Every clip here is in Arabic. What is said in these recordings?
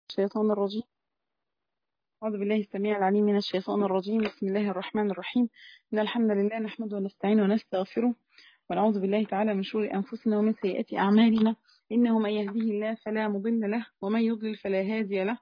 الشيطان الرجيم. أعوذ بالله السميع العليم من الشيطان الرجيم. بسم الله الرحمن الرحيم. إن الحمد لله نحمده ونستعينه ونستغفره ونعوذ بالله تعالى من شرور أنفسنا ومن سيئات أعمالنا. إنه من يهديه الله فلا مضل له ومن يضلل فلا هادي له.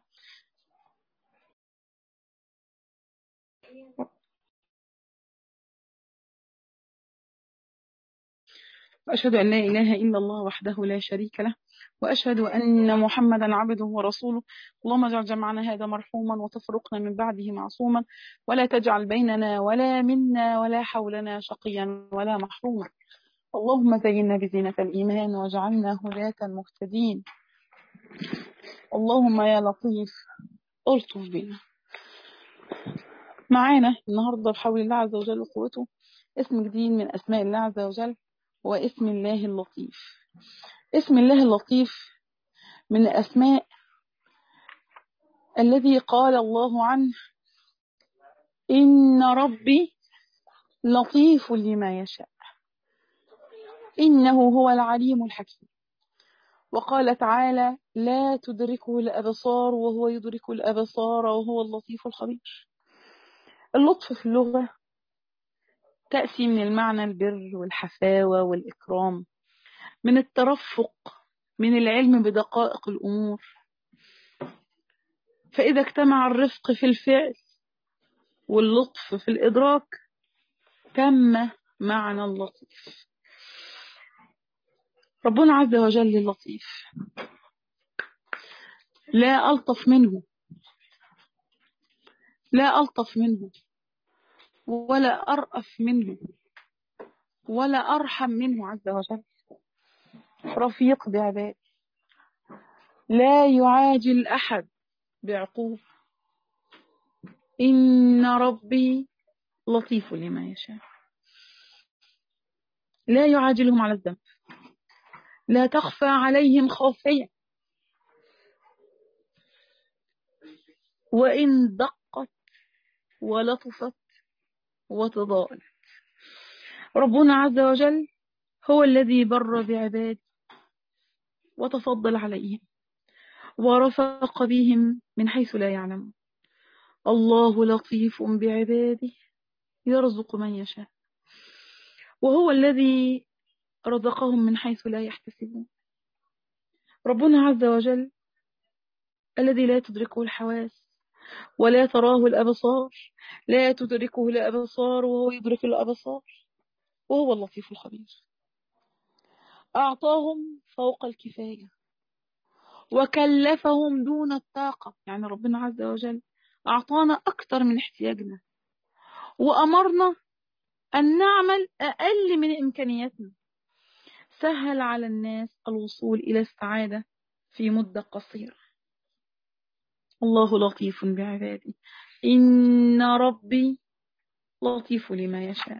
وأشهد أن لا إله إلا الله وحده لا شريك له، وأشهد أن محمدا عبده ورسوله. اللهم اجعل جمعنا هذا مرحوما وتفرقنا من بعده معصوما، ولا تجعل بيننا ولا منا ولا حولنا شقيا ولا محروما. اللهم زينا بزينة الإيمان واجعلنا هداة مهتدين. اللهم يا لطيف ألطف بنا. معانا النهاردة بحول الله عز وجل وقوته اسم جديد من أسماء الله عز وجل، هو اسم الله اللطيف. اسم الله اللطيف من الأسماء الذي قال الله عنه: إن ربي لطيف لما يشاء إنه هو العليم الحكيم. وقال تعالى: لا تدركه الأبصار وهو يدرك الأبصار وهو اللطيف الخبير. اللطف في اللغة تأتي من المعنى البر والحفاوة والإكرام، من الترفق، من العلم بدقائق الأمور. فإذا اجتمع الرفق في الفعل واللطف في الإدراك تم معنى اللطيف. ربنا عز وجل اللطيف، لا ألطف منه، لا ألطف منه ولا أرأف منه ولا أرحم منه عز وجل. رفيق بعباده، لا يعاجل أحد بعقوبة. إن ربي لطيف لما يشاء، لا يعاجلهم على الذنب، لا تخفى عليهم خافية، وإن دقت ولطفت وتضاءلت. ربنا عز وجل هو الذي بر بعباده وتفضل عليهم ورفق بهم من حيث لا يعلمون. الله لطيف بعباده يرزق من يشاء، وهو الذي رزقهم من حيث لا يحتسبون. ربنا عز وجل الذي لا تدركه الحواس ولا تراه الأبصار، لا تدركه الأبصار وهو يدرك الأبصار، وهو اللطيف الخبير. أعطاهم فوق الكفاية وكلفهم دون الطاقة. يعني ربنا عز وجل أعطانا أكثر من احتياجنا، وأمرنا أن نعمل أقل من إمكانياتنا. سهل على الناس الوصول إلى السعادة في مدة قصيرة. الله لطيف بعباده، إن ربي لطيف لما يشاء.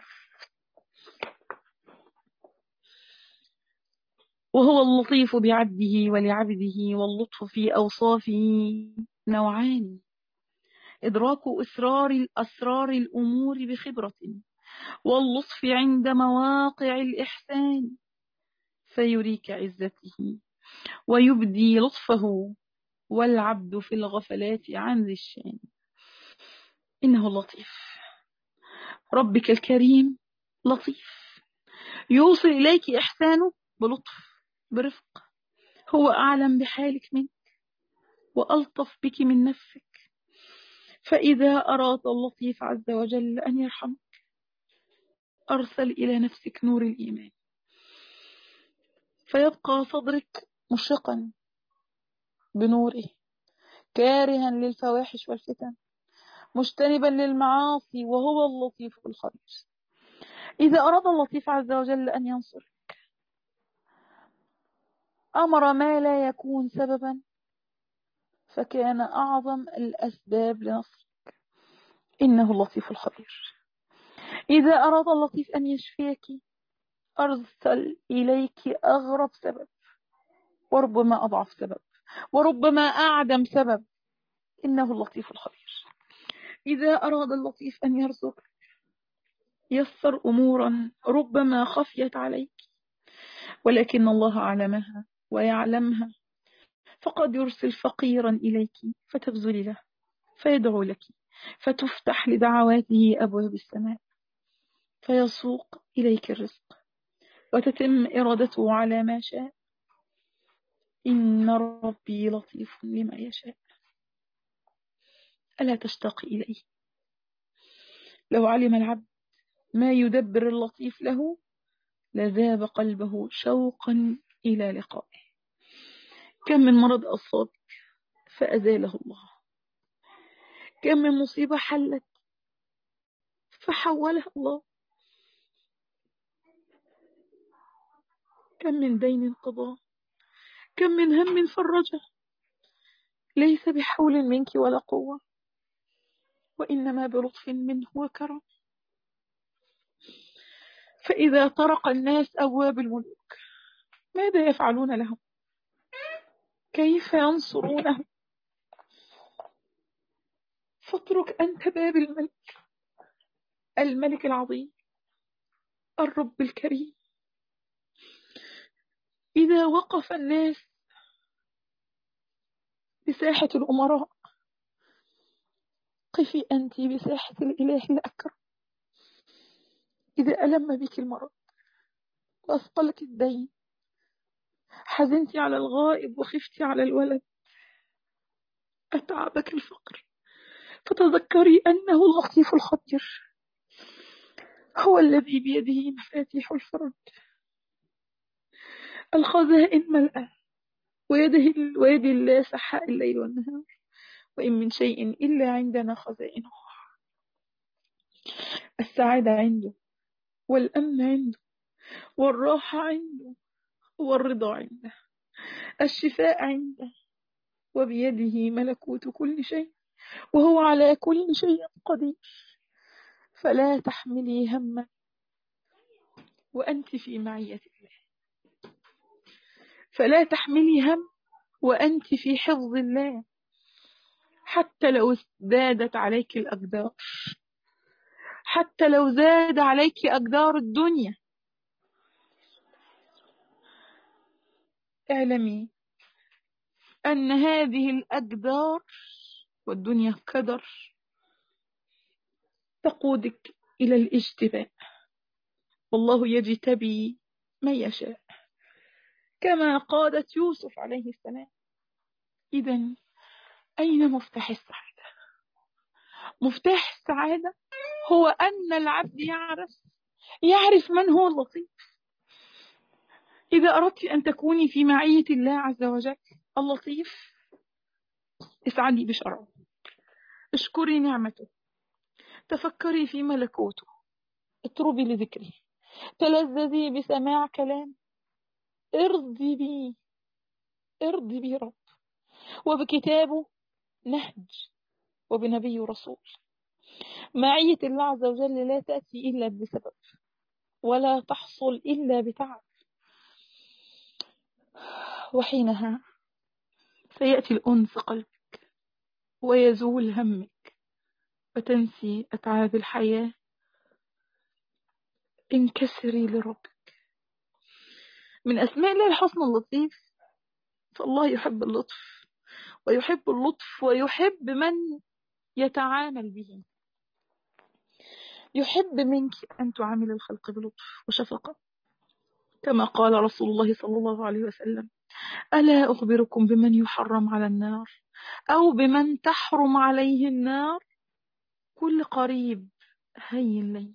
وهو اللطيف بعبده ولعبده، واللطف في أوصافه نوعان: إدراك أسرار الأمور بخبرة، واللطف عند مواقع الإحسان فيريك عزته ويبدي لطفه، والعبد في الغفلات عن ذي الشان. إنه لطيف. ربك الكريم لطيف، يوصل إليك إحسانه بلطف برفق. هو أعلم بحالك منك وألطف بك من نفسك. فإذا أراد اللطيف عز وجل أن يرحمك أرسل إلى نفسك نور الإيمان، فيبقى صدرك مشرقا بنوره، كارها للفواحش والفتن، مجتنبا للمعاصي، وهو اللطيف الخبير. إذا أراد اللطيف عز وجل أن ينصر أمر ما لا يكون سببا فكان أعظم الأسباب لنصرك. إنه اللطيف الخبير. إذا أراد اللطيف أن يشفيك أرسل إليك أغرب سبب، وربما أضعف سبب، وربما أعدم سبب. إنه اللطيف الخبير. إذا أراد اللطيف أن يرزقك يسر أمورا ربما خفيت عليك، ولكن الله أعلمها ويعلمها، فقد يرسل فقيرا إليك فتبذلي له فيدعو لك، فتفتح لدعواته أبواب السماء، فيسوق إليك الرزق وتتم إرادته على ما شاء. إن ربي لطيف لما يشاء. ألا تشتاق إليه؟ لو علم العبد ما يدبر اللطيف له لذاب قلبه شوقا إلى لقائه. كم من مرض أصابك فأزاله الله، كم من مصيبة حلت فحولها الله، كم من دين قضاه، كم من هم فرجه، ليس بحول منك ولا قوة، وإنما بلطف منه وكرم. فإذا طرق الناس أبواب الملوك ماذا يفعلون لهم؟ كيف ينصرونه؟ فاترك أنت باب الملك، الملك العظيم الرب الكريم. إذا وقف الناس بساحة الأمراء قفي أنت بساحة الإله الأكرم. إذا ألم بك المرض وأثقلك الدين، حزنت على الغائب وخفت على الولد، أتعبك الفقر، فتذكري أنه اللطيف الخبير هو الذي بيده مفاتيح الفرج. الخزائن ملأى ويد الله سحاء الليل والنهار، وإن من شيء إلا عندنا خزائنه. السعادة عنده، والأمن عنده، والراحة عنده، والرضا عنده، الشفاء عنده، وبيده ملكوت كل شيء، وهو على كل شيء قدير. فلا تحملي هما وأنت في معية الله، فلا تحملي هم وأنت في حفظ الله. حتى لو ازدادت عليك الأقدار، حتى لو زاد عليك أقدار الدنيا، اعلمي أن هذه الأقدار والدنيا قدر تقودك إلى الاجتباء، والله يجتبي من يشاء كما قادت يوسف عليه السلام. إذن أين مفتاح السعادة؟ مفتاح السعادة هو أن العبد يعرف من هو اللطيف. إذا أردت أن تكوني في معية الله عز وجل اللطيف، اسعدي بشرعه، اشكري نعمته، تفكري في ملكوته، اطربي لذكره، تلذذي بسماع كلام، ارضي بي رب، وبكتابه نهج، وبنبي رسول. معية الله عز وجل لا تأتي إلا بسبب، ولا تحصل إلا بتعب، وحينها سيأتي الأنس قلبك ويزول همك وتنسي أتعاب الحياة. انكسري لربك. من أسماء الله الحسنى اللطيف، فالله يحب اللطف، ويحب اللطف، ويحب من يتعامل به. يحب منك أن تعامل الخلق بلطف وشفقة، كما قال رسول الله صلى الله عليه وسلم: ألا أخبركم بمن يحرم على النار، أو بمن تحرم عليه النار؟ كل قريب هين لي.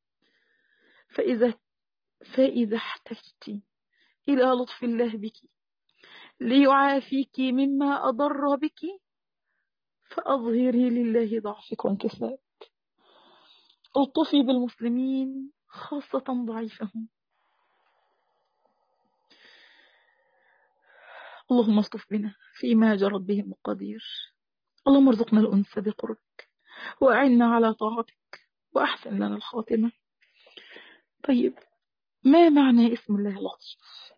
فإذا احتجت إلى لطف الله بك ليعافيك مما أضر بك، فأظهري لله ضعفك وانكسارك. الطفي بالمسلمين خاصة ضعيفهم. اللهم اصطف بنا فيما جرت به المقادير. اللهم ارزقنا الأنس بقربك، وأعنا على طاعتك، وأحسن لنا الخاتمة. طيب، ما معنى اسم الله اللطيف؟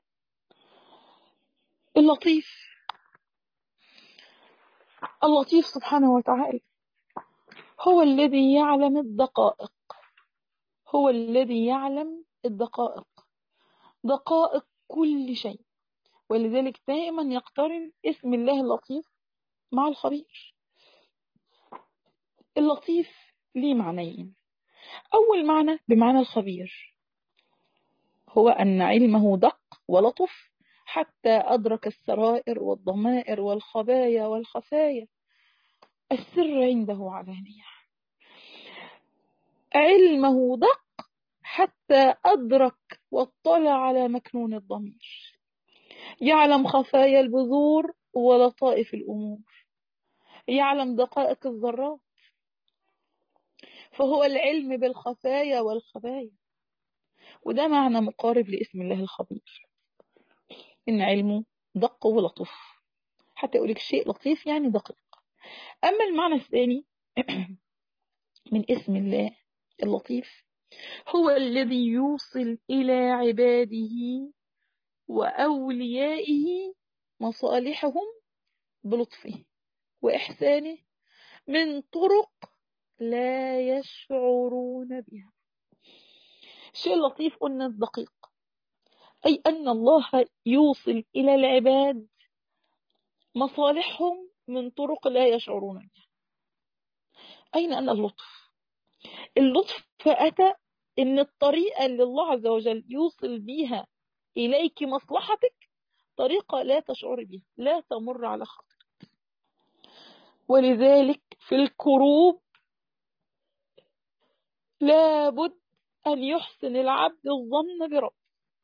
اللطيف سبحانه وتعالى هو الذي يعلم الدقائق، هو الذي يعلم الدقائق، دقائق كل شيء، ولذلك دائما يقترن اسم الله اللطيف مع الخبير. اللطيف ليه معنيين. أول معنى بمعنى الخبير، هو أن علمه دق ولطف حتى أدرك السرائر والضمائر والخبايا والخفايا، السر عنده علانية. علمه دق حتى أدرك واطلع على مكنون الضمير، يعلم خفايا البذور ولطائف الأمور، يعلم دقائق الذرات، فهو العلم بالخفايا والخبايا. وده معنى مقارب لاسم الله الخبير، إن علمه دق ولطف، حتى يقولك شيء لطيف يعني دقيق. أما المعنى الثاني من اسم الله اللطيف، هو الذي يوصل إلى عباده وأوليائه مصالحهم بلطفه وإحسانه من طرق لا يشعرون بها. الشيء اللطيف قلنا الدقيق، أي أن الله يوصل إلى العباد مصالحهم من طرق لا يشعرون بها. أين أن اللطف؟ اللطف فأتى إن الطريقة اللي الله عز وجل يوصل بها إليك مصلحتك طريقة لا تشعر بها، لا تمر على خاطر. ولذلك في الكروب لابد أن يحسن العبد الظن برب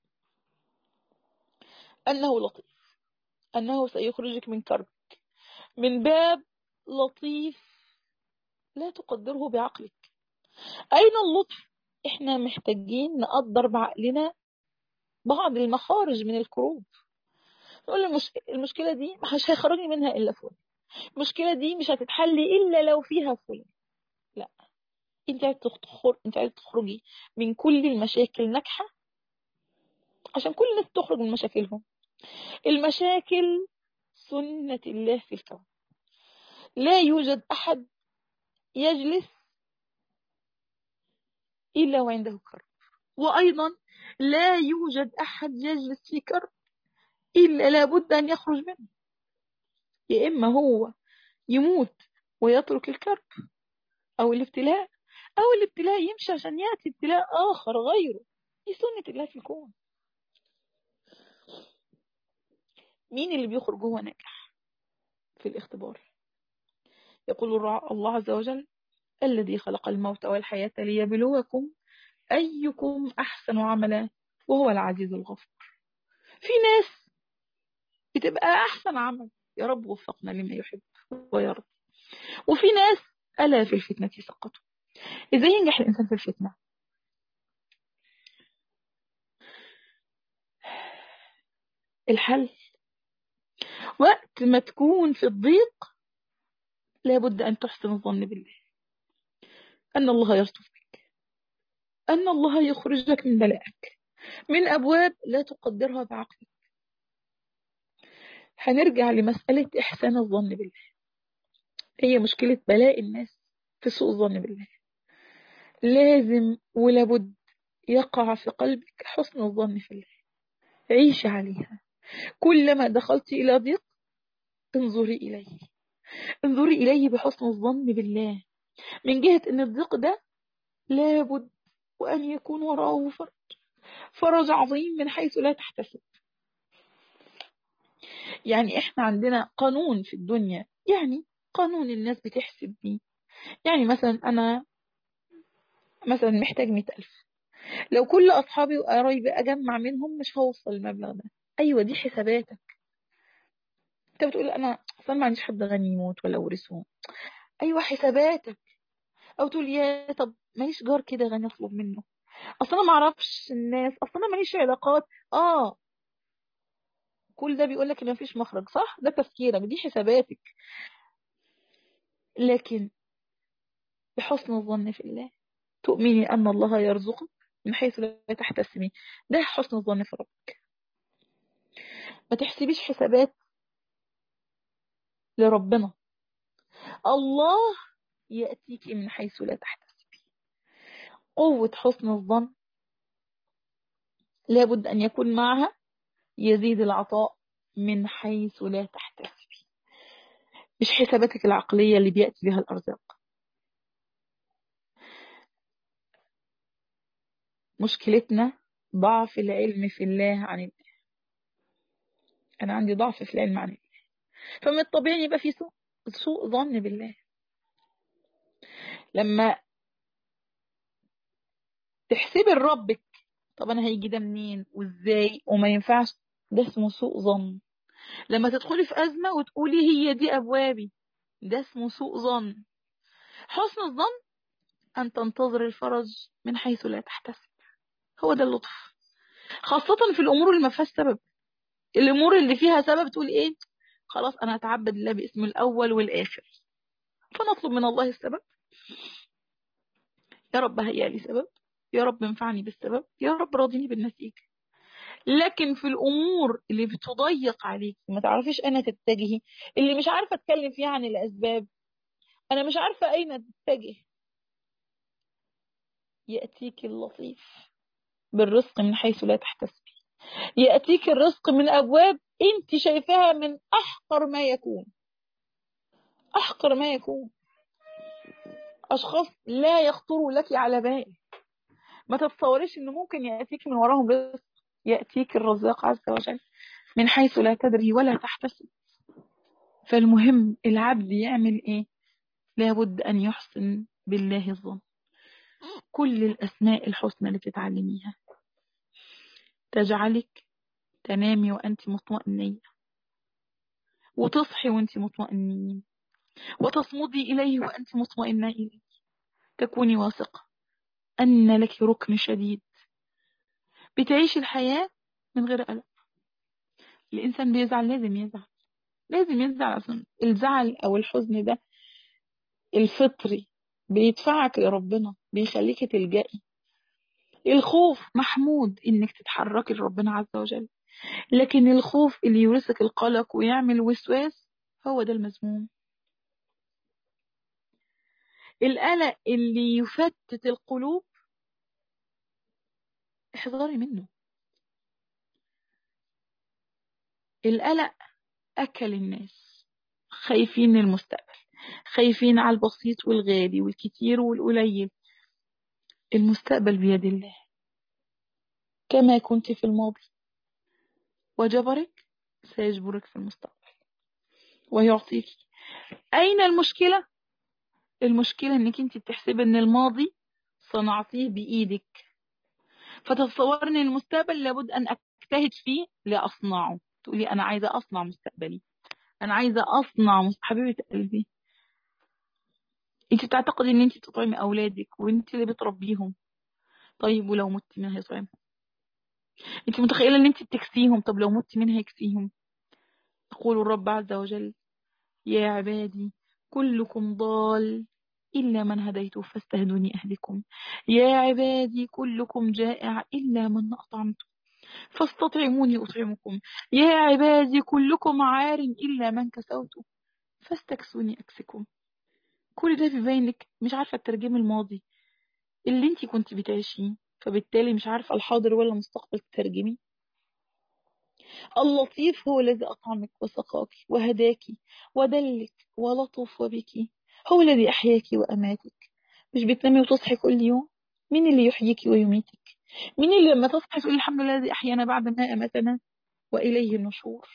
أنه لطيف، أنه سيخرجك من كربك من باب لطيف لا تقدره بعقلك. أين اللطف؟ إحنا محتاجين نقدر بعقلنا بعض المخارج من الكروب. نقول المشكلة دي مش هيخرجني منها إلا فلان، المشكلة دي مش هتتحل إلا لو فيها فلان. لا، انت عايز تخرجي من كل المشاكل ناجحة، عشان كل الناس تخرج من مشاكلهم. المشاكل سنة الله في الكون، لا يوجد أحد يجلس إلا وعنده كرب، وأيضا لا يوجد أحد يجلس في كرب إلا لابد أن يخرج منه. يا إما هو يموت ويترك الكرب أو الابتلاء، أو الابتلاء يمشي عشان يأتي ابتلاء آخر غيره. دي سنة الله في الكون. مين اللي بيخرج هو ناجح في الاختبار؟ يقول الله عز وجل: الذي خلق الموت والحياة ليبلوكم أيكم أحسن عملا وهو العزيز الغفور. في ناس بتبقى أحسن عمل، يا رب وفقنا لما يحب ويرضى. وفي ناس ألا في الفتنة سقطوا. إزاي ينجح الإنسان في الفتنة؟ الحل وقت ما تكون في الضيق لابد أن تحسن الظن بالله، أن الله يلطف بك، أن الله يخرجك من بلائك من أبواب لا تقدرها بعقلك. هنرجع لمسألة إحسان الظن بالله. هي مشكلة بلاء الناس في سوء الظن بالله. لازم ولابد يقع في قلبك حسن الظن في الله، عيشي عليها. كلما دخلت إلى ضيق انظري إليه، انظري إليه بحسن الظن بالله، من جهة أن الضيق ده لابد وأن يكون وراءه فرج عظيم من حيث لا تحتسب. يعني إحنا عندنا قانون في الدنيا، يعني قانون الناس بتحسب بيه. يعني مثلا أنا مثلا محتاج 100,000، لو كل أصحابي وقرايبي أجمع منهم مش هوصل المبلغ ده. أيوة، دي حساباتك. أنت بتقول أنا أصلا ما عنديش حد غني يموت ولا ورثه. أيوة، حساباتك. أو تقول يا طب ماليش جار كده غني أطلب منه، أصلا ما أعرفش الناس، أصلا ماليش علاقات. كل ده بيقولك إن مفيش مخرج، صح؟ ده تفكيرك، دي حساباتك. لكن بحسن الظن في الله تؤمني أن الله يرزقك من حيث لا تحتسبي. ده حسن الظن في ربك. ما تحسبيش حسابات لربنا، الله يأتيك من حيث لا تحتسبي. قوة حسن الظن لابد أن يكون معها يزيد العطاء من حيث لا تحتسبي. مش حساباتك العقلية اللي بيأتي بها الأرزاق. مشكلتنا ضعف العلم في الله عن الله. أنا عندي ضعف في العلم عن الله، فمن الطبيعي يبقى في سوء ظن بالله. لما تحسبي لربك طب أنا هيجي ده منين وإزاي وما ينفعش، ده اسمه سوء ظن. لما تدخلي في أزمة وتقولي هي دي أبوابي، ده اسمه سوء ظن. حسن الظن أن تنتظر الفرج من حيث لا تحتسب. هو ده اللطف، خاصة في الأمور اللي ما فيهاش سبب. الأمور اللي فيها سبب تقول إيه، خلاص أنا هتعبد الله باسم الأول والآخر، فنطلب من الله السبب. يا رب هيا لي سبب، يا رب انفعني بالسبب، يا رب راضيني بالنتيجة. لكن في الأمور اللي بتضيق عليك ما تعرفيش أين تتجهي، اللي مش عارفة أتكلم فيها عن الأسباب، أنا مش عارفة أين تتجه، يأتيك اللطيف بالرزق من حيث لا تحتسبي. يأتيك الرزق من أبواب أنت شايفاها من أحقر ما يكون. أحقر ما يكون، أشخاص لا يخطروا لك على بال، ما تتصوريش إنه ممكن يأتيك من وراهم رزق. يأتيك الرزاق عز وجل من حيث لا تدري ولا تحتسب. فالمهم العبد يعمل إيه؟ لابد أن يحسن بالله الظن. كل الأسماء الحسنى اللي تتعلميها تجعلك تنامي وأنت مطمئنية، وتصحي وأنت مطمئنين، وتصمدي إليه وأنت مطمئنة إليه. تكوني واثقة أن لك ركن شديد، بتعيشي الحياة من غير قلق. الإنسان بيزعل، لازم يزعل، لازم يزعل، عشان الزعل أو الحزن ده الفطري بيدفعك لربنا، بيخليك تلجئي. الخوف محمود إنك تتحركي لربنا عز وجل، لكن الخوف اللي يورثك القلق ويعمل وسواس هو ده المذموم. القلق اللي يفتت القلوب احذري منه. القلق أكل الناس، خايفين من المستقبل، خايفين على البسيط والغالي والكتير والقليل. المستقبل بيد الله، كما كنت في الماضي وجبرك سيجبرك في المستقبل ويعطيك. أين المشكلة؟ المشكلة انك انت بتحسبي ان الماضي صنعتيه بإيدك، فتتصور ان المستقبل لابد ان اجتهد فيه لأصنعه. تقولي انا عايزة اصنع مستقبلي، انا عايزة اصنع حبيبة قلبي، انت بتعتقدي ان انت تطعمي اولادك وانت اللي بتربيهم، طيب ولو مت مين هيطعمهم؟ انت متخيلة ان انت بتكسيهم، طب لو مت مين هيكسيهم؟ يقول الرب عز وجل يا عبادي كلكم ضال إلا من هديته فاستهدوني أهدكم. يا عبادي كلكم جائع إلا من أطعمته فاستطعموني أطعمكم. يا عبادي كلكم عار إلا من كسوته فاستكسوني أكسكم. كل ده بيبين لك مش عارفة الترجمة الماضي اللي انتي كنت بتعيشيه، فبالتالي مش عارفة الحاضر ولا المستقبل تترجمي. اللطيف هو الذي أطعمك وسقاك وهداك ودلك ولطف بك، هو الذي أحياك وأماتك. مش بتنامي وتصحي كل يوم؟ مين اللي يحييك ويميتك؟ مين اللي لما تصحي تقول الحمد لله الذي أحيانا بعد ما أماتنا وإليه النشور؟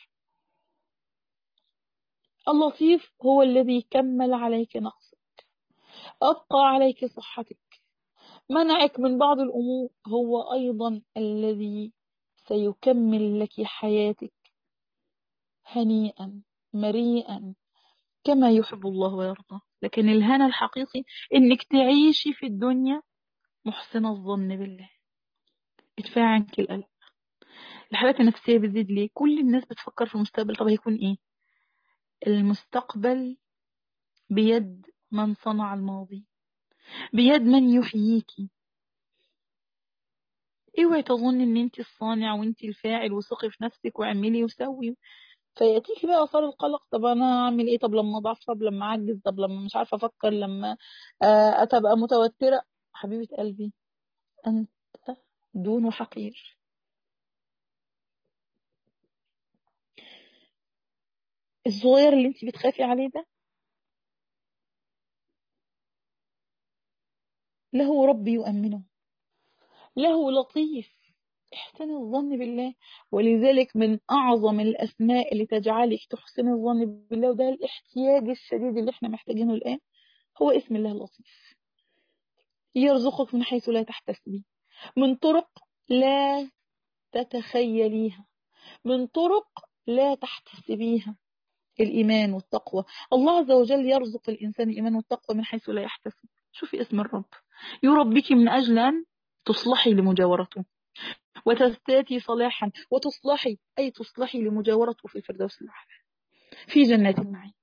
اللطيف هو الذي كمل عليك نقصك، أبقى عليك صحتك، منعك من بعض الأمور، هو أيضا الذي سيكمل لك حياتك هنيئا مريئا كما يحب الله ويرضى. لكن الهنا الحقيقي انك تعيشي في الدنيا محسنة الظن بالله. ادفعي عنك القلق. الحالات النفسية بتزيد ليه؟ كل الناس بتفكر في المستقبل، طب هيكون ايه؟ المستقبل بيد من صنع الماضي، بيد من يحييكي. اوعي تظن ان انت الصانع وانت الفاعل، وثقي في نفسك واعملي وسوي، فياتيكي بقى اثار القلق. طب انا اعمل ايه؟ طب لما اضعف، طب لما اعجز، طب لما مش عارفه افكر، لما اتبقى متوتره. حبيبه قلبي انت دون حقير. الصغير اللي انت بتخافي عليه ده له رب يؤمنه، له لطيف. احسن الظن بالله. ولذلك من أعظم الأسماء اللي تجعلك تحسن الظن بالله، وده الاحتياج الشديد اللي احنا محتاجينه الآن، هو اسم الله اللطيف. يرزقك من حيث لا تحتسبي، من طرق لا تتخيليها، من طرق لا تحتسبيها. الإيمان والتقوى. الله عز وجل يرزق الإنسان الإيمان والتقوى من حيث لا يحتسب. شوفي اسم الرب يربيك من أجل أن تصلحي لمجاورته، وتزدادي صلاحا، وتصلحي أي تصلحي لمجاورته في الفردوس الأعلى في جنات النعيم.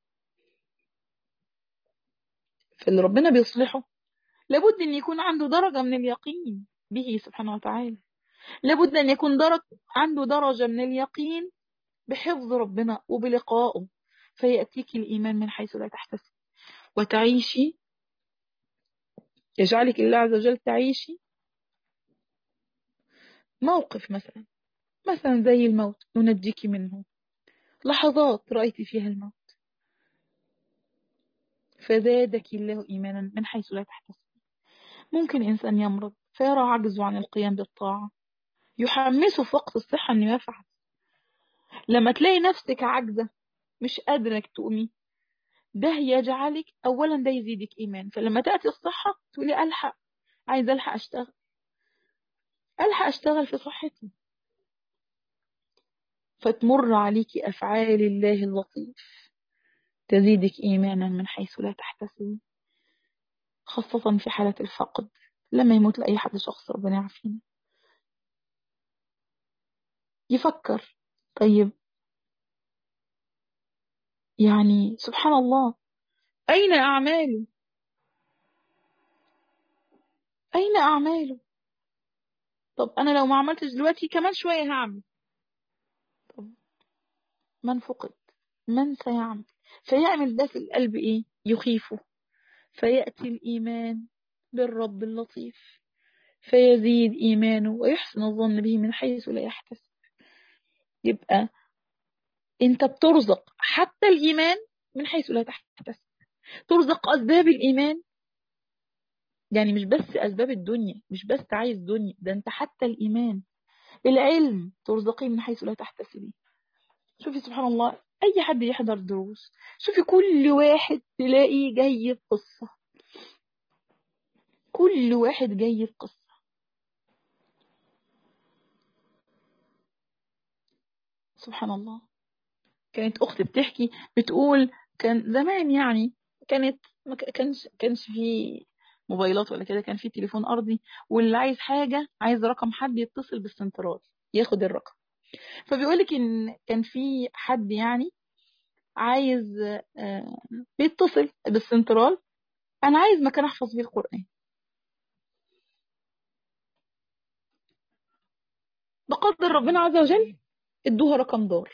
فاللي ربنا بيصلحه لابد أن يكون عنده درجة من اليقين به سبحانه وتعالى، لابد أن يكون عنده درجة من اليقين بحفظ ربنا وبلقائه، فيأتيك الإيمان من حيث لا تحتسب، وتعيشي، يجعلك الله عز وجل تعيشي موقف مثلا زي الموت ينجيك منه، لحظات رأيت فيها الموت، فزادك الله إيمانا من حيث لا تحتسب. ممكن إنسان يمرض فيرى عجزه عن القيام بالطاعة، يحمسه في وقت الصحة أنه يفعل. لما تلاقي نفسك عاجزة مش قادرة إنك تقومي، ده يجعلك أولا، ده يزيدك إيمان. فلما تأتي الصحة تقولي ألحق، عايزة ألحق أشتغل في صحتي، فتمر عليك أفعال الله اللطيف تزيدك إيمانا من حيث لا تحتسب، خاصة في حالة الفقد، لما يموت لأي حد شخص ربنا يعافينا، يفكر طيب يعني سبحان الله، أين أعماله؟ أين أعماله؟ طب أنا لو ما عملتش دلوقتي كمان شوية هعمل. طب من فقد؟ من سيعمل؟ فيعمل ده في القلب إيه؟ يخيفه، فيأتي الإيمان بالرب اللطيف، فيزيد إيمانه ويحسن الظن به من حيث لا يحتسب. يبقى أنت بترزق حتى الإيمان من حيث لا تحتسب، ترزق أسباب الإيمان، يعني مش بس أسباب الدنيا، مش بس عايز دنيا، ده أنت حتى الإيمان، العلم ترزقيه من حيث لا تحتسبي. شوفي سبحان الله، أي حد يحضر دروس، شوفي كل واحد تلاقي جاي بقصة، كل واحد جاي بقصة. سبحان الله. كانت أختي بتحكي بتقول كان زمان يعني، ما كانش في موبايلات ولا كده، كان في تليفون أرضي، واللي عايز حاجة، عايز رقم حد، يتصل بالسنترال ياخد الرقم. فبيقولك إن كان في حد يعني عايز آه، بيتصل بالسنترال، أنا عايز مكان أحفظ فيه القرآن. بقدر ربنا عز وجل ادوها رقم دار،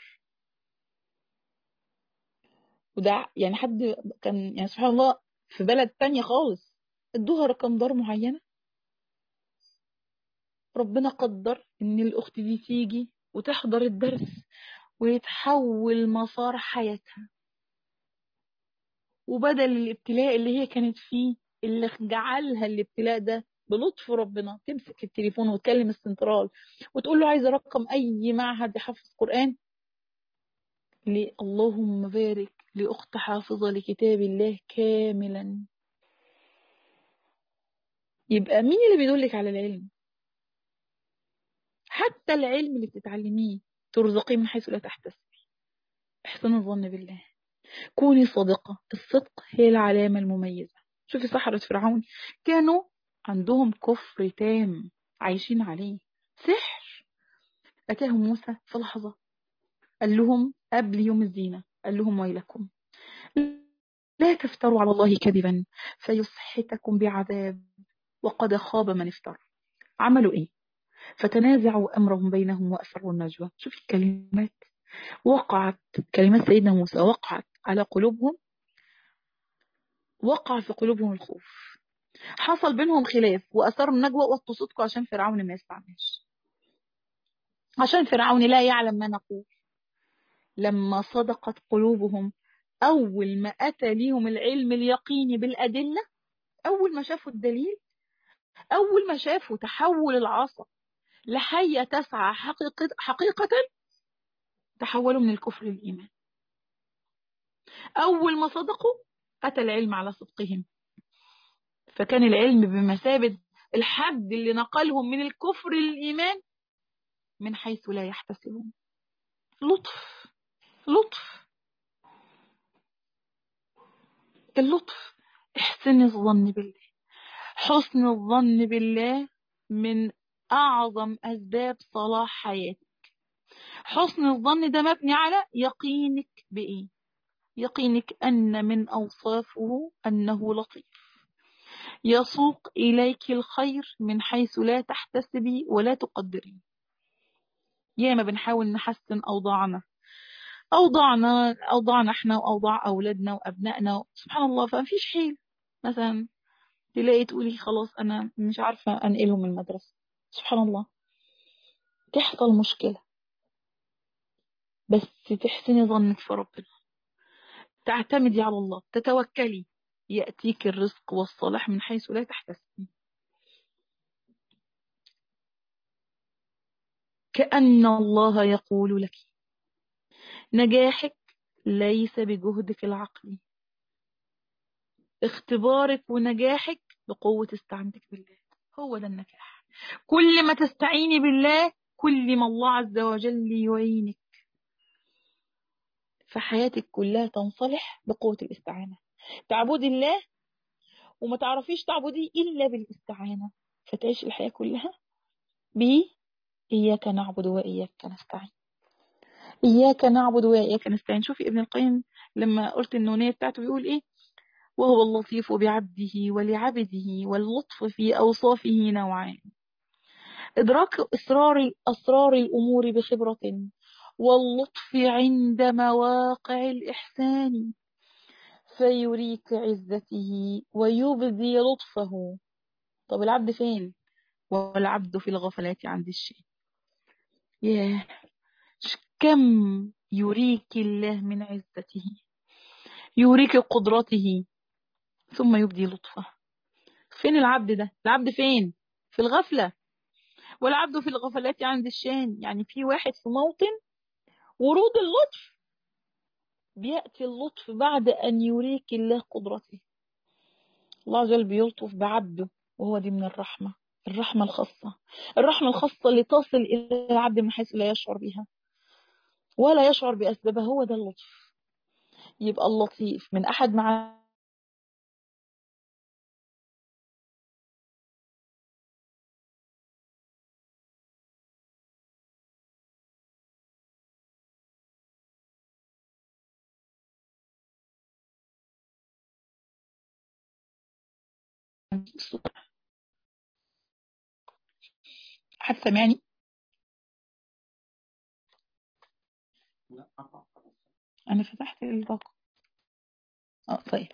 وده يعني حد كان يعني سبحان الله في بلد تانية خالص، ادوها رقم دار معينة. ربنا قدر ان الاخت دي تيجي وتحضر الدرس ويتحول مسار حياتها، وبدل الابتلاء اللي هي كانت فيه، اللي جعلها الابتلاء ده بلطف ربنا تمسك التليفون وتكلم السنترال وتقول له عايزه رقم اي معهد يحفظ قرآن، اللهم بارك لأخت حافظة لكتاب الله كاملا. يبقى مين اللي بيدلك على العلم؟ حتى العلم اللي بتتعلميه ترزقيه من حيث لا تحتسبي. احسن الظن بالله، كوني صادقة. الصدق هي العلامة المميزة. شوفي سحرة فرعون كانوا عندهم كفر تام عايشين عليه، سحر. أتاهم موسى في لحظة قال لهم قبل يوم الزينة، قال لهم ويلكم لا تفتروا على الله كذبا فيسحتكم بعذاب وقد خاب من افترى. عملوا ايه؟ فتنازعوا امرهم بينهم واسروا النجوى. شوفي الكلمات، وقعت كلمات سيدنا موسى وقعت على قلوبهم، وقع في قلوبهم الخوف، حصل بينهم خلاف وأثاروا النجوى. وطوا صوتكم عشان فرعون ما يستعملش، عشان فرعون لا يعلم ما نقول. لما صدقت قلوبهم، أول ما أتى ليهم العلم اليقيني بالأدلة، أول ما شافوا الدليل، أول ما شافوا تحول العصا لحية تسعى حقيقة، تحولوا من الكفر للإيمان. أول ما صدقوا أتى العلم على صدقهم، فكان العلم بمثابة الحد اللي نقلهم من الكفر للإيمان من حيث لا يحتسبون. لطف، لطف، اللطف. احسن الظن بالله. حسن الظن بالله من أعظم أسباب صلاح حياتك. حسن الظن ده مبني على يقينك بإيه؟ يقينك أن من أوصافه أنه لطيف، يسوق إليك الخير من حيث لا تحتسبي ولا تقدري. ياما بنحاول نحسن أوضاعنا احنا وأوضاع أولادنا وأبنائنا، سبحان الله، فمفيش حيل. مثلا تلاقي تقولي خلاص أنا مش عارفة أنقلهم من المدرسة، سبحان الله، تحصل مشكلة، بس تحسني ظنك في ربنا، تعتمدي على الله، تتوكلي، يأتيك الرزق والصلاح من حيث لا تحتسبي. كأن الله يقول لك نجاحك ليس بجهدك العقلي، اختبارك ونجاحك بقوة استعانتك بالله، هو ده النجاح. كل ما تستعيني بالله كل ما الله عز وجل يعينك، فحياتك كلها تنصلح بقوة الاستعانة. تعبدي الله وما تعرفيش تعبدي إلا بالاستعانة، فتعيش الحياة كلها إياك نعبد وإياك نستعين. إياك نعبد وإياك نستعين. شوفي ابن القيم لما قلت النونية بتاعته بيقول إيه: وهو اللطيف بعبده ولعبده، واللطف في أوصافه نوعان: إدراك أسرار الأمور بخبرة، واللطف عند مواقع الإحسان، فيريك عزته ويبدي لطفه. طب العبد فين؟ والعبد في الغفلات عن ذي الشيء. ياه، كم يريك الله من عزته، يريك قدرته، ثم يبدي لطفه. فين العبد ده؟ العبد فين؟ في الغفلة. والعبد في الغفلات عن ذي الشان، يعني في واحد في موطن ورود اللطف، بيأتي اللطف بعد أن يريك الله قدرته. الله عز وجل بيلطف بعبده، وهو دي من الرحمة، الرحمة الخاصة، الرحمة الخاصة اللي تصل إلى العبد من حيث لا يشعر بها ولا يشعر بأسبابها، هو ده اللطف. يبقى اللطيف من أحد مع حد سامعني؟ أنا فتحت الباقة. طيب.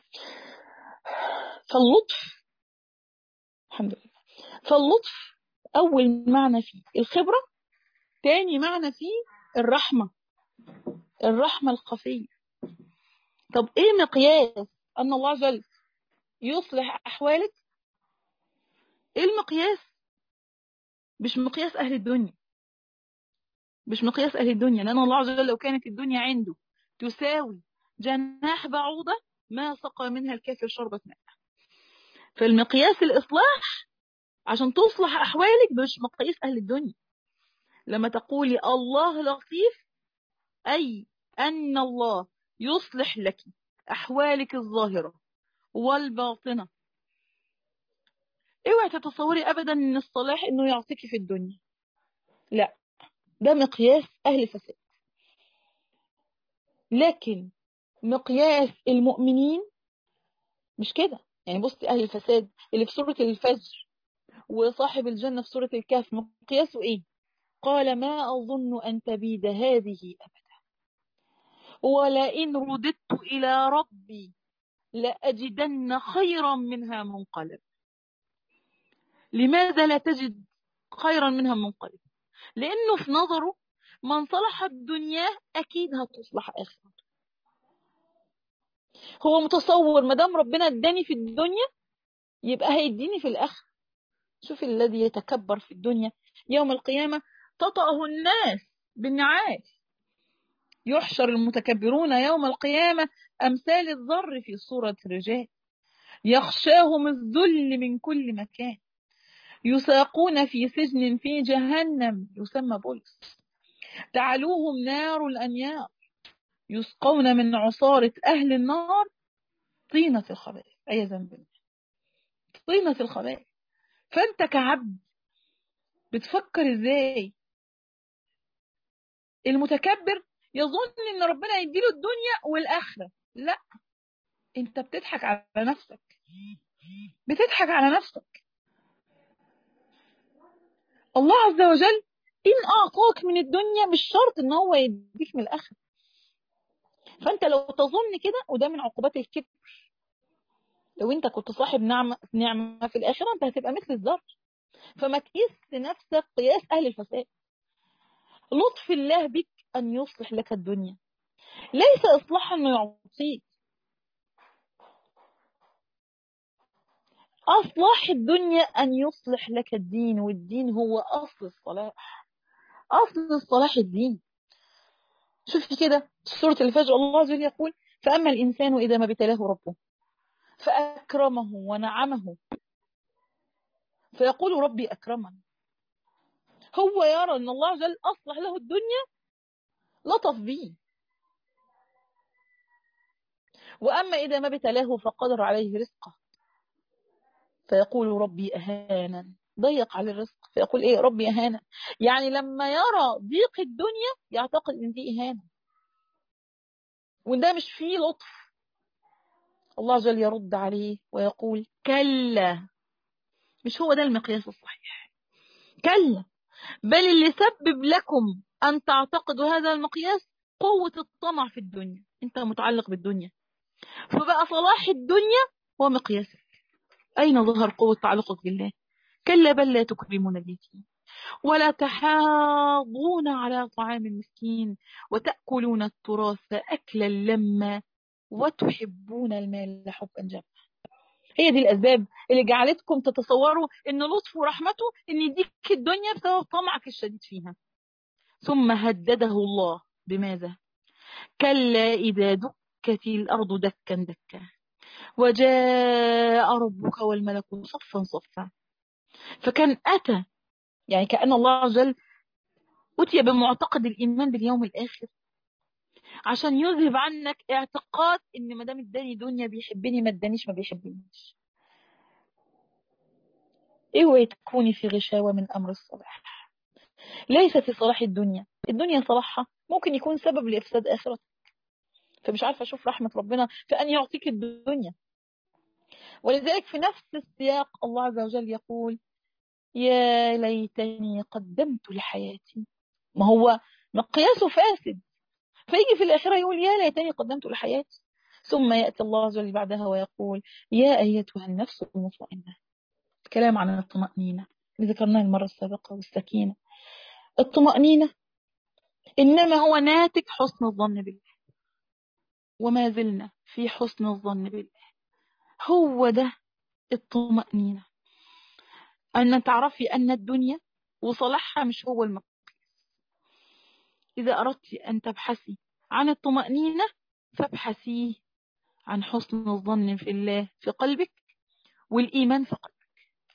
فاللطف، الحمد لله، فاللطف أول معنى فيه الخبرة، تاني معنى فيه الرحمة، الرحمة الخفية. طب إيه مقياس أن الله عز وجل يصلح أحوالك؟ إيه المقياس؟ مش مقياس أهل الدنيا، مش مقياس أهل الدنيا، لأن الله عز وجل لو كانت الدنيا عنده تساوي جناح بعوضة ما سقى منها الكافر شربة ماء. فالمقياس الإصلاح عشان تصلح أحوالك مش مقياس أهل الدنيا. لما تقولي الله لطيف، أي أن الله يصلح لك أحوالك الظاهرة والباطنة. اوعي تتصوري أبدا أن الصلاح أنه يعطيك في الدنيا، لا، ده مقياس أهل فساد. لكن مقياس المؤمنين مش كده. يعني بصي أهل الفساد اللي في سورة الفجر وصاحب الجنة في سورة الكهف مقياسه إيه؟ قال ما أظن أن تبيد هذه أبدا، ولئن رددت إلى ربي لأجدن خيرا منها منقلب. لماذا لا تجد خيرا منها منقلب؟ لأنه في نظره من صلحت دنياه أكيد هتصلح آخرته. هو متصور ما دام ربنا اداني في الدنيا يبقى هيديني في الآخرة. شوف الذي يتكبر في الدنيا يوم القيامة تطأه الناس بالنعال. يحشر المتكبرون يوم القيامة أمثال الذر في صورة رجال يخشاهم الذل من كل مكان يساقون في سجن في جهنم يسمى بولس تعلوهم نار الأنيار يسقون من عصارة أهل النار طينة الخبائث. أي ذنب، طينة الخبائث. فأنت كعبد بتفكر إزاي؟ المتكبر يظن إن ربنا يديله الدنيا والآخرة. لا، أنت بتضحك على نفسك، بتضحك على نفسك. الله عز وجل إن أعطاك من الدنيا مش شرط إن هو يديك من الآخرة. فأنت لو تظن كده، وده من عقوبات الكبر، لو أنت كنت صاحب نعمة في الآخرة أنت هتبقى مثل الذر. فما تقيس نفسك قياس أهل الفساد. لطف الله بك أن يصلح لك الدنيا، ليس إصلاحا أنه يعطيك. أصلاح الدنيا أن يصلح لك الدين، والدين هو أصل الصلاح، أصل الصلاح الدين. شوف كده سورة الفجر الله عز وجل يقول فأما الإنسان إذا ما ابتلاه ربه فأكرمه ونعمه فيقول ربي أكرمن. هو يرى أن الله عز وجل أصلح له الدنيا، لطف به. وأما إذا ما ابتلاه فقدر عليه رزقه فيقول ربي أهانا، ضيق على الرزق فيقول إيه ربي أهانا. يعني لما يرى ضيق الدنيا يعتقد إن دي إهانة، وده مش فيه لطف. الله عز وجل يرد عليه ويقول كلا، مش هو ده المقياس الصحيح. كلا، بل اللي سبب لكم أن تعتقدوا هذا المقياس قوة الطمع في الدنيا. أنت متعلق بالدنيا، فبقى صلاح الدنيا هو مقياسك. أين ظهر قوة تعلقك بالله؟ كلا بل لا تكرمون اليتيم ولا تحاضون على طعام المسكين وتأكلون التراث أكلا لما وتحبون المال حبا جما. هي دي الأسباب اللي جعلتكم تتصوروا أن لطفه ورحمته أن يديك الدنيا بسبب طمعك الشديد فيها. ثم هدده الله بماذا؟ كلا إذا دكت الأرض دكا دكا وجاء ربك والملك صفا صفا. فكان أتى، يعني كأن الله عز وجل أتي بمعتقد الإيمان باليوم الآخر عشان يذهب عنك اعتقاد إن ما دام اداني دنيا بيحبني، ما ادانيش ما بيحبنيش. اوعي تكوني في غشاوة من أمر الصلاح. ليس في صلاح الدنيا، الدنيا صلاحها ممكن يكون سبب لإفساد آخرتك. فمش عارفة أشوف رحمة ربنا في أن يعطيك الدنيا. ولذلك في نفس السياق الله عز وجل يقول يا ليتني قدمت لحياتي. ما هو مقياسه فاسد، فيجي في الآخرة يقول يا ليتني قدمت لحياتي. ثم يأتي الله عز وجل بعدها ويقول يا أيتها النفس المطمئنة. كلام عن الطمأنينة اللي ذكرناها المرة السابقة والسكينة. الطمأنينة إنما هو ناتج حسن الظن بالله، وما زلنا في حسن الظن بالله. هو ده الطمأنينة، أن تعرفي أن الدنيا وصلاحها مش هو المقصود. إذا أردت أن تبحثي عن الطمأنينة فابحثي عن حسن الظن في الله في قلبك والإيمان في قلبك.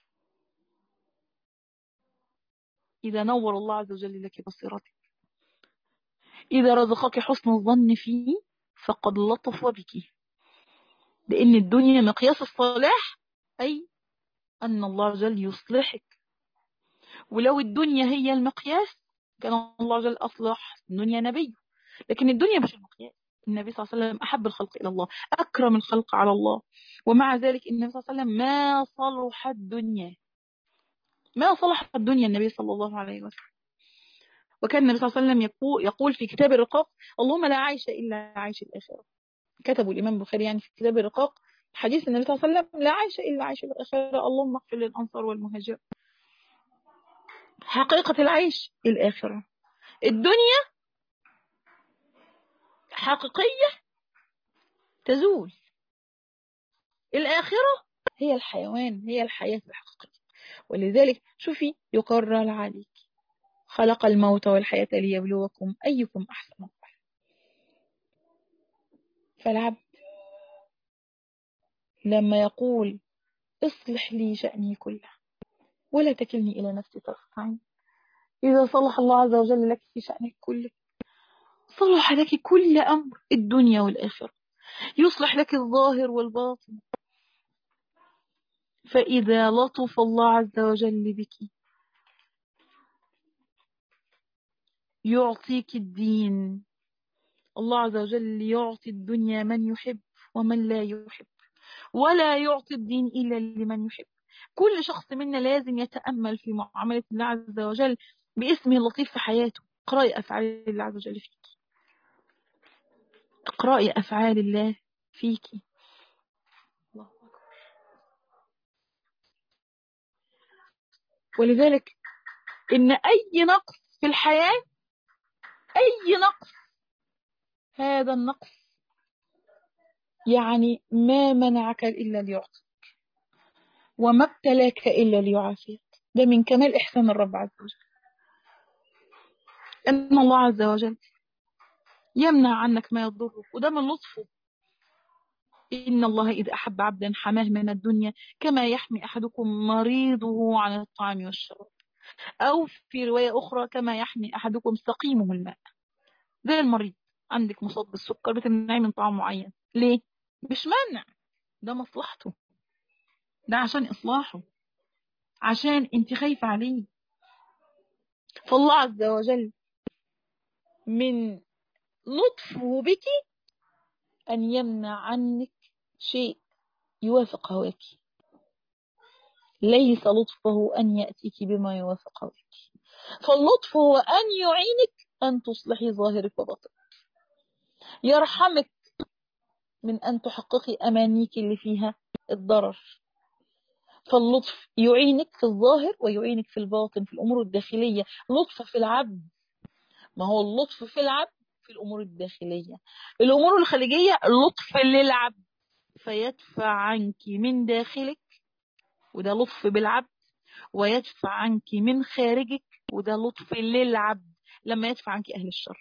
إذا نور الله عز وجل لك بصيرتك، إذا رزقك حسن الظن فيه فقد لطف بك. لأن الدنيا مقياس الصلاح، أي أن الله عز وجل يصلحك. ولو الدنيا هي المقياس كان الله عز وجل أصلح الدنيا نبي، لكن الدنيا مش المقياس. النبي صلى الله عليه وسلم أحب الخلق إلى الله، أكرم الخلق على الله، ومع ذلك النبي صلى الله عليه وسلم ما صلح الدنيا، ما صلح الدنيا النبي صلى الله عليه وسلم. وكان النبي صلى الله عليه وسلم يقول في كتاب الرقاق اللهم لا عيش إلا عيش الآخرة. كتبوا الإمام البخاري يعني في كتاب الرقاق حديث النبي صلى الله عليه وسلم لا عيش إلا عيش الآخرة، اللهم اغفر للأنصار والمهاجر. حقيقة العيش الآخرة، الدنيا حقيقية تزول، الآخرة هي الحيوان، هي الحياة الحقيقية. ولذلك شوفي يقرر عليك خلق الموت والحياة ليبلوكم أيكم أحسن عملا. فالعبد لما يقول اصلح لي شأني كله ولا تكلني إلى نفسي طرفة عين، إذا صلح الله عز وجل لك في شأنك كله صلح لك كل أمر الدنيا والآخرة، يصلح لك الظاهر والباطن. فإذا لطف الله عز وجل بك يعطيك الدين. الله عز وجل يعطي الدنيا من يحب ومن لا يحب، ولا يعطي الدين إلا لمن يحب. كل شخص منا لازم يتأمل في معاملة الله عز وجل باسمه اللطيف في حياته. اقرأي أفعال الله عز وجل فيك، اقرأي أفعال الله فيك. الله أكبر. ولذلك إن أي نقص في الحياة، أي نقص، هذا النقص يعني ما منعك إلا ليعطيك، وما ابتلاك إلا ليعافيك. ده من كمال إحسان الرب عز وجل، إن الله عز وجل يمنع عنك ما يضرك، وده من لطفه. إن الله إذا أحب عبدا حماه من الدنيا كما يحمي أحدكم مريضه عن الطعام والشراب، أو في رواية أخرى كما يحمي أحدكم سقيمه الماء. زي المريض عندك مصاب بالسكر بتمنعي من طعام معين، ليه؟ مش منع، ده مصلحته، ده عشان إصلاحه، عشان انت خايفة عليه. فالله عز وجل من لطفه بك أن يمنع عنك شيء يوافق هواك. ليس لطفه أن يأتيك بما يوافق هواك، فاللطف هو أن يعينك أن تصلحي ظاهرك وباطنك، يرحمك من أن تحققي أمانيك اللي فيها الضرر. فاللطف يعينك في الظاهر ويعينك في الباطن، في الأمور الداخلية. لطف في العبد، ما هو اللطف في العبد في الأمور الداخلية. الأمور الخارجية اللطف للعبد فيدفع عنك من داخلك، وده لطف بالعبد، ويدفع عنك من خارجك، وده لطف للعبد لما يدفع عنك أهل الشر.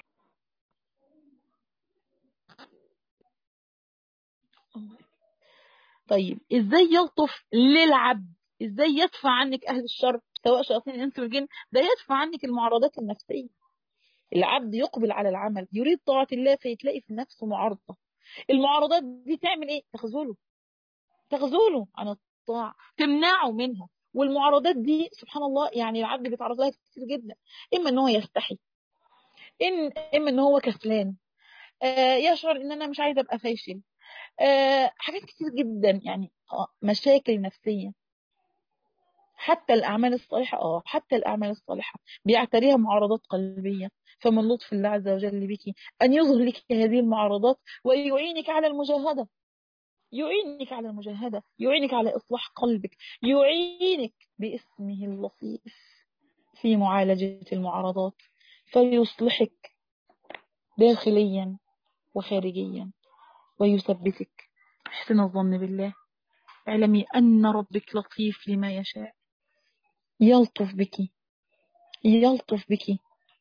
طيب ازاي يلطف للعبد؟ ازاي يدفع عنك أهل الشر سواء شياطين الإنس والجن؟ ده يدفع عنك المعارضات النفسية. العبد يقبل على العمل يريد طاعة الله فيتلاقي في نفسه معارضة. المعارضات دي تعمل ايه؟ تخذله عن الطاعة، تمنعه منها. والمعارضات دي سبحان الله يعني العبد بيتعرض لها كتير جدا. اما ان هو يستحي، اما ان هو كسلان، يشعر ان انا مش عايزه ابقى فاشل، حاجات كتير جدا يعني، مشاكل نفسيه. حتى الاعمال الصالحه، حتى الاعمال الصالحه بيعتريها معارضات قلبيه. فمن لطف الله عز وجل بك ان يظهر لك هذه المعارضات ويعينك على المجاهده، يعينك على المجاهدة، يعينك على إصلاح قلبك، يعينك باسمه اللطيف في معالجة المعارضات، فيصلحك داخليا وخارجيا ويثبتك. احسن الظن بالله، اعلمي أن ربك لطيف لما يشاء، يلطف بك، يلطف بك،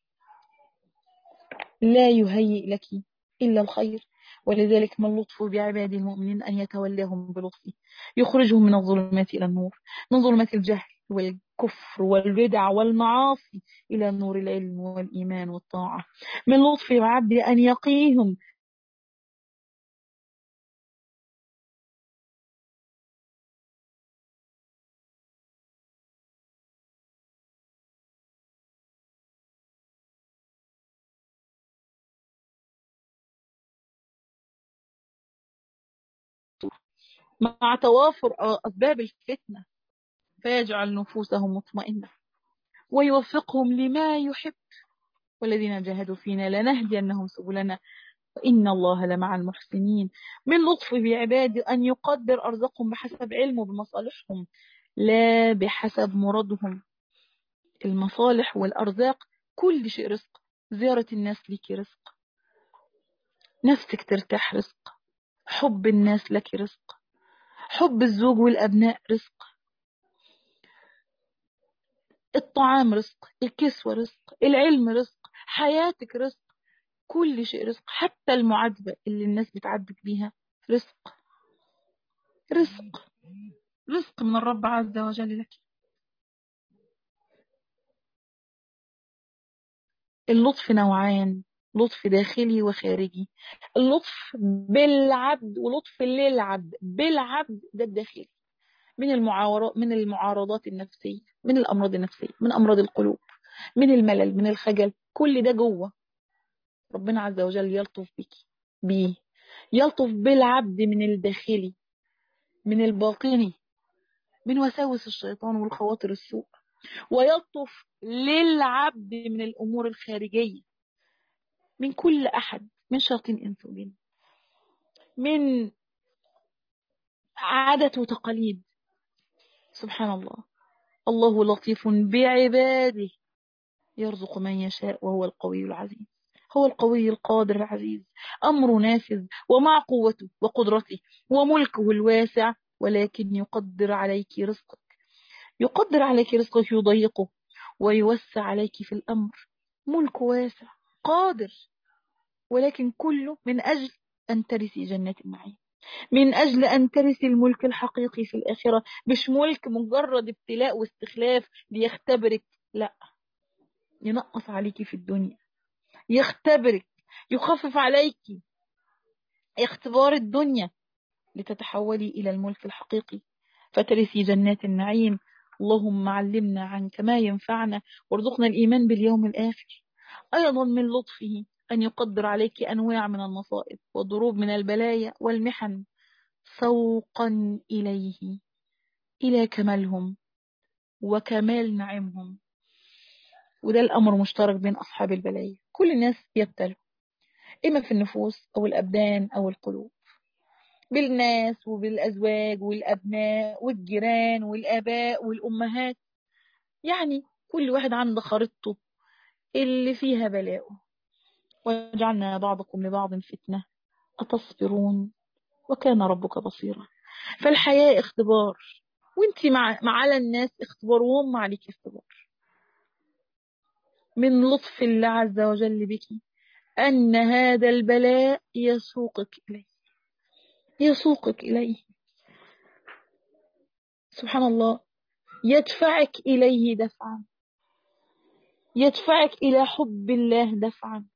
لا يهيئ لك إلا الخير. ولذلك من لطف بعباد المؤمنين أن يتولاهم بلطفه، يخرجهم من الظلمات إلى النور، من ظلمات الجهل والكفر والبدع والمعاصي إلى نور العلم والإيمان والطاعة. من لطف بعبد أن يقيهم مع توافر أسباب الفتنة، فيجعل نفوسهم مطمئنة ويوفقهم لما يحب. والذين جاهدوا فينا لنهدينهم سبلنا وإن الله لمع المحسنين. من لطف بعباده أن يقدر أرزقهم بحسب علمه بمصالحهم لا بحسب مرادهم. المصالح والأرزاق كل شيء رزق. زيارة الناس لك رزق، نفسك ترتاح رزق، حب الناس لك رزق، حب الزوج والأبناء رزق، الطعام رزق، الكسوة رزق، العلم رزق، حياتك رزق، كل شيء رزق. حتى المعاتبة اللي الناس بتعاتبك بيها رزق، رزق، رزق من الرب عز وجل لك. اللطف نوعان، لطف داخلي وخارجي. اللطف بالعبد ولطف للعبد. بالعبد ده الداخلي، من المعارضات النفسية، من الأمراض النفسية، من أمراض القلوب، من الملل، من الخجل، كل ده جوه. ربنا عز وجل يلطف بك بيه، يلطف بالعبد من الداخلي، من الباطني، من وساوس الشيطان والخواطر السوء. ويلطف للعبد من الأمور الخارجية، من كل أحد، من شياطين إنس وجن، من عادة وتقاليد. سبحان الله. الله لطيف بعباده يرزق من يشاء وهو القوي العزيز. هو القوي القادر العزيز، أمر نافذ، ومع قوته وقدرته وملكه الواسع، ولكن يقدر عليك رزقك، يقدر عليك رزقك، يضيقه ويوسع عليك في الأمر. ملك واسع، قادر، ولكن كله من أجل أن ترثي جنات النعيم، من أجل أن ترثي الملك الحقيقي في الآخرة. مش ملك مجرد ابتلاء واستخلاف ليختبرك، لا، ينقص عليك في الدنيا، يختبرك، يخفف عليك اختبار الدنيا، لتتحولي إلى الملك الحقيقي فترثي جنات النعيم. اللهم علمنا عنك ما ينفعنا، وارزقنا الإيمان باليوم الآخر. أيضا من لطفه أن يقدر عليك أنواع من المصائب والضروب من البلايا والمحن، سوقا إليه، إلى كمالهم وكمال نعمهم. وده الأمر مشترك بين أصحاب البلايا، كل الناس يبتلوا، إما في النفوس أو الأبدان أو القلوب، بالناس وبالأزواج والأبناء والجيران والآباء والأمهات. يعني كل واحد عنده خريطته اللي فيها بلاءه. وجعلنا بعضكم لبعض فتنة أتصبرون وكان ربك بصيرا. فالحياة اختبار، وانت مع على الناس اختبار، وهم عليك اختبار. من لطف الله عز وجل بك أن هذا البلاء يسوقك إليه، يسوقك إليه. سبحان الله. يدفعك إليه دفعا، يدفعك إلى حب الله دفعا،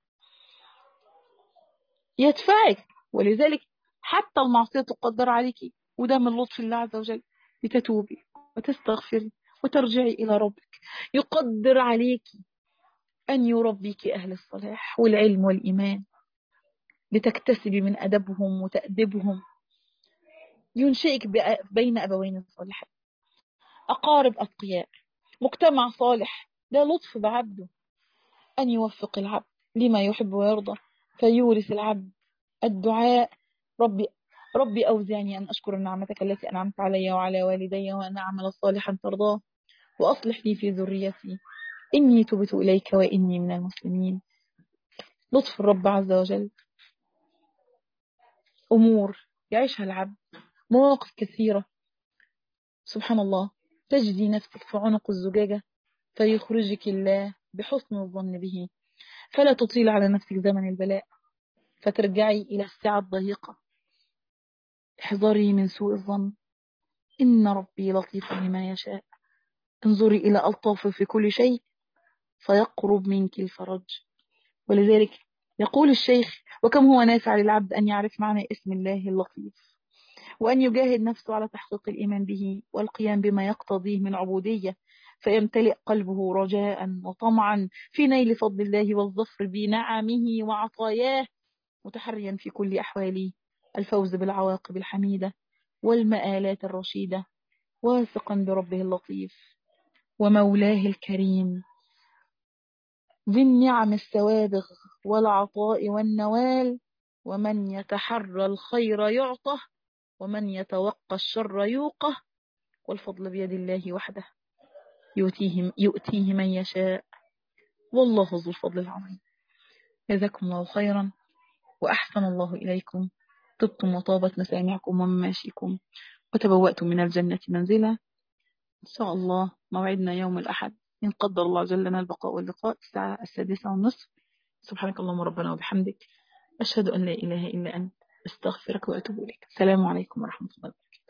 يدفعك. ولذلك حتى المعصية تقدر عليك، وده من لطف الله عز وجل، لتتوبي وتستغفري وترجعي إلى ربك. يقدر عليك أن يربيك أهل الصلاح والعلم والإيمان، لتكتسبي من أدبهم وتأدبهم. ينشئك بين أبوين صالحين، أقارب أتقياء، مجتمع صالح. ده لطف بعبده، أن يوفق العبد لما يحب ويرضى، فيورث العبد الدعاء. ربي أوزعني أن أشكر نعمتك التي أنعمت علي وعلى والدي، وأن أعمل صالحا ترضاه، وأصلح لي في ذريتي إني تبت إليك وإني من المسلمين. لطف الرب عز وجل، أمور يعيشها العبد، مواقف كثيرة. سبحان الله. تجدي نفسك في عنق الزجاجة فيخرجك الله بحسن الظن به، فلا تطيل على نفسك زمن البلاء فترجعي إلى السعة الضيقة. احذري من سوء الظن، إن ربي لطيف لما يشاء. انظري إلى ألطافه في كل شيء فيقرب منك الفرج. ولذلك يقول الشيخ: وكم هو نافع للعبد أن يعرف معنى اسم الله اللطيف، وأن يجاهد نفسه على تحقيق الإيمان به والقيام بما يقتضيه من عبودية، فيمتلئ قلبه رجاء وطمعا في نيل فضل الله والظفر بنعمه وعطاياه، متحريا في كل أحواله الفوز بالعواقب الحميدة والمآلات الرشيدة، واثقا بربه اللطيف ومولاه الكريم ذي النعم السوابغ والعطاء والنوال. ومن يتحرى الخير يعطه، ومن يتوقى الشر يوقه، والفضل بيد الله وحده، يؤتيه من يشاء والله ذو الفضل العظيم. جزاكم الله خيرا وأحسن الله إليكم. طبتم وطابت مسامعكم ومماشيكم وتبوأتم من الجنة منزلا. إن شاء الله موعدنا يوم الأحد إن قدر الله جل لنا البقاء واللقاء الساعة 6:30. سبحانك اللهم ربنا وبحمدك أشهد أن لا إله إلا أنت أستغفرك وأتوب إليك. السلام عليكم ورحمة الله.